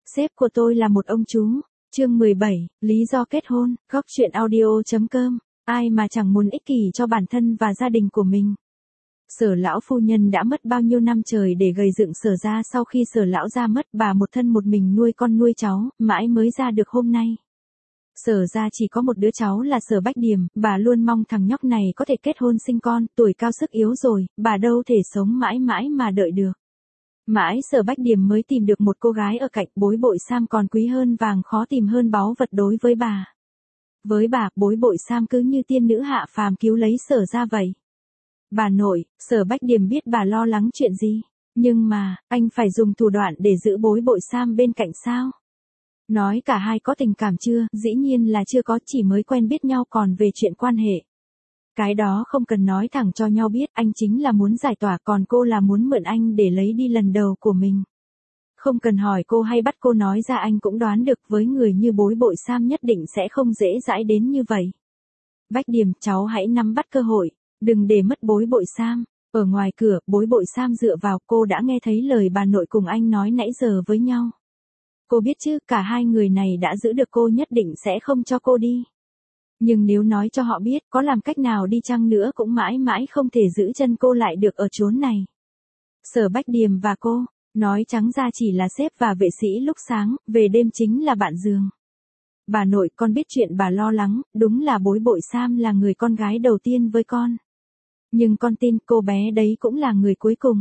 Sếp của tôi là một ông chú. Chương 17, lý do kết hôn, góc chuyện audio.com. Ai mà chẳng muốn ích kỷ cho bản thân và gia đình của mình. Sở lão phu nhân đã mất bao nhiêu năm trời để gầy dựng Sở gia. Sau khi Sở lão gia mất, bà một thân một mình nuôi con nuôi cháu, mãi mới ra được hôm nay. Sở gia chỉ có một đứa cháu là Sở Bách Điềm, bà luôn mong thằng nhóc này có thể kết hôn sinh con, tuổi cao sức yếu rồi, bà đâu thể sống mãi mãi mà đợi được. Mãi Sở Bách Điềm mới tìm được một cô gái ở cạnh, bối bội sam còn quý hơn vàng, khó tìm hơn báu vật đối với bà. Với bà, bối bội sam cứ như tiên nữ hạ phàm cứu lấy Sở gia vậy. Bà nội, Sở Bách Điềm biết bà lo lắng chuyện gì, nhưng mà, anh phải dùng thủ đoạn để giữ bối bội sam bên cạnh sao? Nói cả hai có tình cảm chưa? Dĩ nhiên là chưa có, chỉ mới quen biết nhau, còn về chuyện quan hệ. Cái đó không cần nói thẳng cho nhau biết, anh chính là muốn giải tỏa, còn cô là muốn mượn anh để lấy đi lần đầu của mình. Không cần hỏi cô hay bắt cô nói ra, anh cũng đoán được, với người như bối bội sam nhất định sẽ không dễ dãi đến như vậy. Bách Điềm, cháu hãy nắm bắt cơ hội, đừng để mất bối bội sam. Ở ngoài cửa, bối bội sam dựa vào, cô đã nghe thấy lời bà nội cùng anh nói nãy giờ với nhau. Cô biết chứ, cả hai người này đã giữ được cô, nhất định sẽ không cho cô đi. Nhưng nếu nói cho họ biết, có làm cách nào đi chăng nữa cũng mãi mãi không thể giữ chân cô lại được ở chốn này. Sở Bách Điềm và cô, nói trắng ra chỉ là sếp và vệ sĩ lúc sáng, về đêm chính là bạn giường. Bà nội, con biết chuyện bà lo lắng, đúng là bối bội sam là người con gái đầu tiên với con. Nhưng con tin cô bé đấy cũng là người cuối cùng.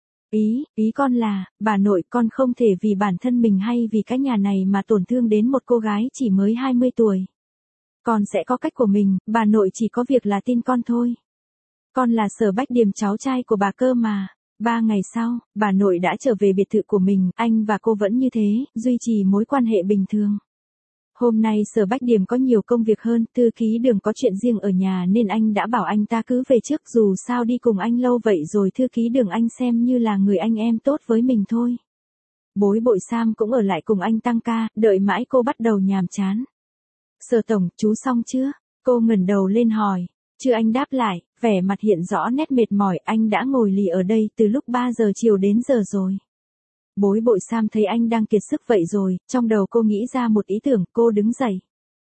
Ý con là, bà nội, con không thể vì bản thân mình hay vì cái nhà này mà tổn thương đến một cô gái chỉ mới 20 tuổi. Con sẽ có cách của mình, bà nội chỉ có việc là tin con thôi. Con là Sở Bách Điềm, cháu trai của bà cơ mà. 3 ngày sau, bà nội đã trở về biệt thự của mình, anh và cô vẫn như thế, duy trì mối quan hệ bình thường. Hôm nay Sở Bách Điềm có nhiều công việc hơn, thư ký Đường có chuyện riêng ở nhà nên anh đã bảo anh ta cứ về trước, dù sao đi cùng anh lâu vậy rồi thư ký Đường anh xem như là người anh em tốt với mình thôi. Bối bội sam cũng ở lại cùng anh tăng ca, đợi mãi cô bắt đầu nhàm chán. Sở tổng, chú xong chưa? Cô ngẩng đầu lên hỏi. Chưa, anh đáp lại, vẻ mặt hiện rõ nét mệt mỏi, anh đã ngồi lì ở đây từ lúc 3 giờ chiều đến giờ rồi. Bối bội sam thấy anh đang kiệt sức vậy rồi, trong đầu cô nghĩ ra một ý tưởng, cô đứng dậy.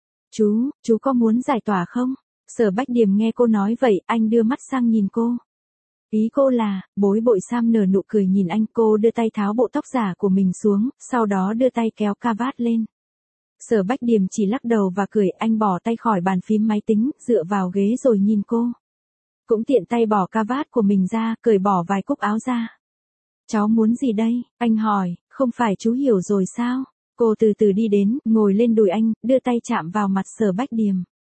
Chú có muốn giải tỏa không? Sở Bách Điềm nghe cô nói vậy, anh đưa mắt sang nhìn cô. Ý cô là, bối bội sam nở nụ cười nhìn anh, cô đưa tay tháo bộ tóc giả của mình xuống, sau đó đưa tay kéo cà vạt lên. Sở Bách Điềm chỉ lắc đầu và cười, anh bỏ tay khỏi bàn phím máy tính, dựa vào ghế rồi nhìn cô. Cũng tiện tay bỏ cà vạt của mình ra, cởi bỏ vài cúc áo ra. Cháu muốn gì đây? Anh hỏi, không phải chú hiểu rồi sao? Cô từ từ đi đến, ngồi lên đùi anh, đưa tay chạm vào mặt Sở Bách Điềm.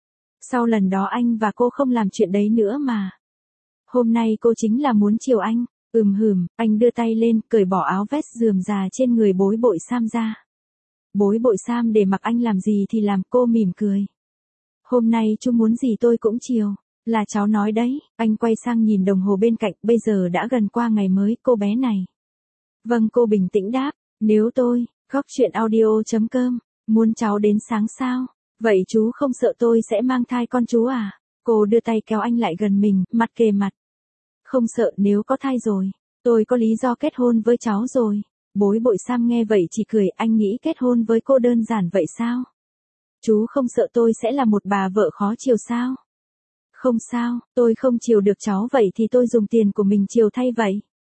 Sau lần đó anh và cô không làm chuyện đấy nữa mà. Hôm nay cô chính là muốn chiều anh. Anh đưa tay lên, cởi bỏ áo vest rườm rà trên người bối bội sam ra. Bối bội sam để mặc anh làm gì thì làm, cô mỉm cười. Hôm nay chú muốn gì tôi cũng chiều, là cháu nói đấy. Anh quay sang nhìn đồng hồ bên cạnh, bây giờ đã gần qua ngày mới, cô bé này. Vâng, cô bình tĩnh đáp, nếu tôi, góc chuyện audio.com, muốn cháu đến sáng sao? Vậy chú không sợ tôi sẽ mang thai con chú à? Cô đưa tay kéo anh lại gần mình, mặt kề mặt. Không sợ, nếu có thai rồi, tôi có lý do kết hôn với cháu rồi. Bối bội sam nghe vậy chỉ cười, anh nghĩ kết hôn với cô đơn giản vậy sao? Chú không sợ tôi sẽ là một bà vợ khó chiều sao? Không sao, tôi không chiều được cháu, vậy thì tôi dùng tiền của mình chiều thay vậy.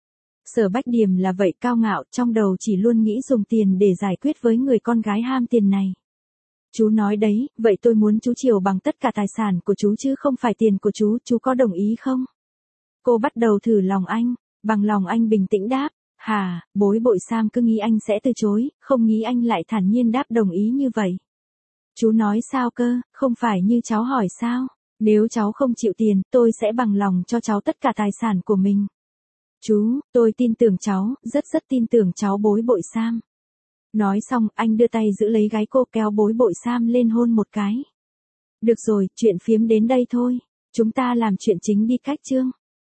Sở Bách Điềm là vậy, cao ngạo, trong đầu chỉ luôn nghĩ dùng tiền để giải quyết với người con gái ham tiền này. Chú nói đấy, vậy tôi muốn chú chiều bằng tất cả tài sản của chú chứ không phải tiền của chú có đồng ý không? Cô bắt đầu thử lòng anh, bằng lòng anh bình tĩnh đáp. Hà, bối bội sam cứ nghĩ anh sẽ từ chối, không nghĩ anh lại thản nhiên đáp đồng ý như vậy. Chú nói sao cơ, không phải như cháu hỏi sao? Nếu cháu không chịu tiền, tôi sẽ bằng lòng cho cháu tất cả tài sản của mình. Chú, tôi tin tưởng cháu, rất tin tưởng cháu. Bối bội sam. Nói xong, anh đưa tay giữ lấy gáy cô, kéo bối bội sam lên hôn một cái. Được rồi, chuyện phiếm đến đây thôi. Chúng ta làm chuyện chính đi, cách chương.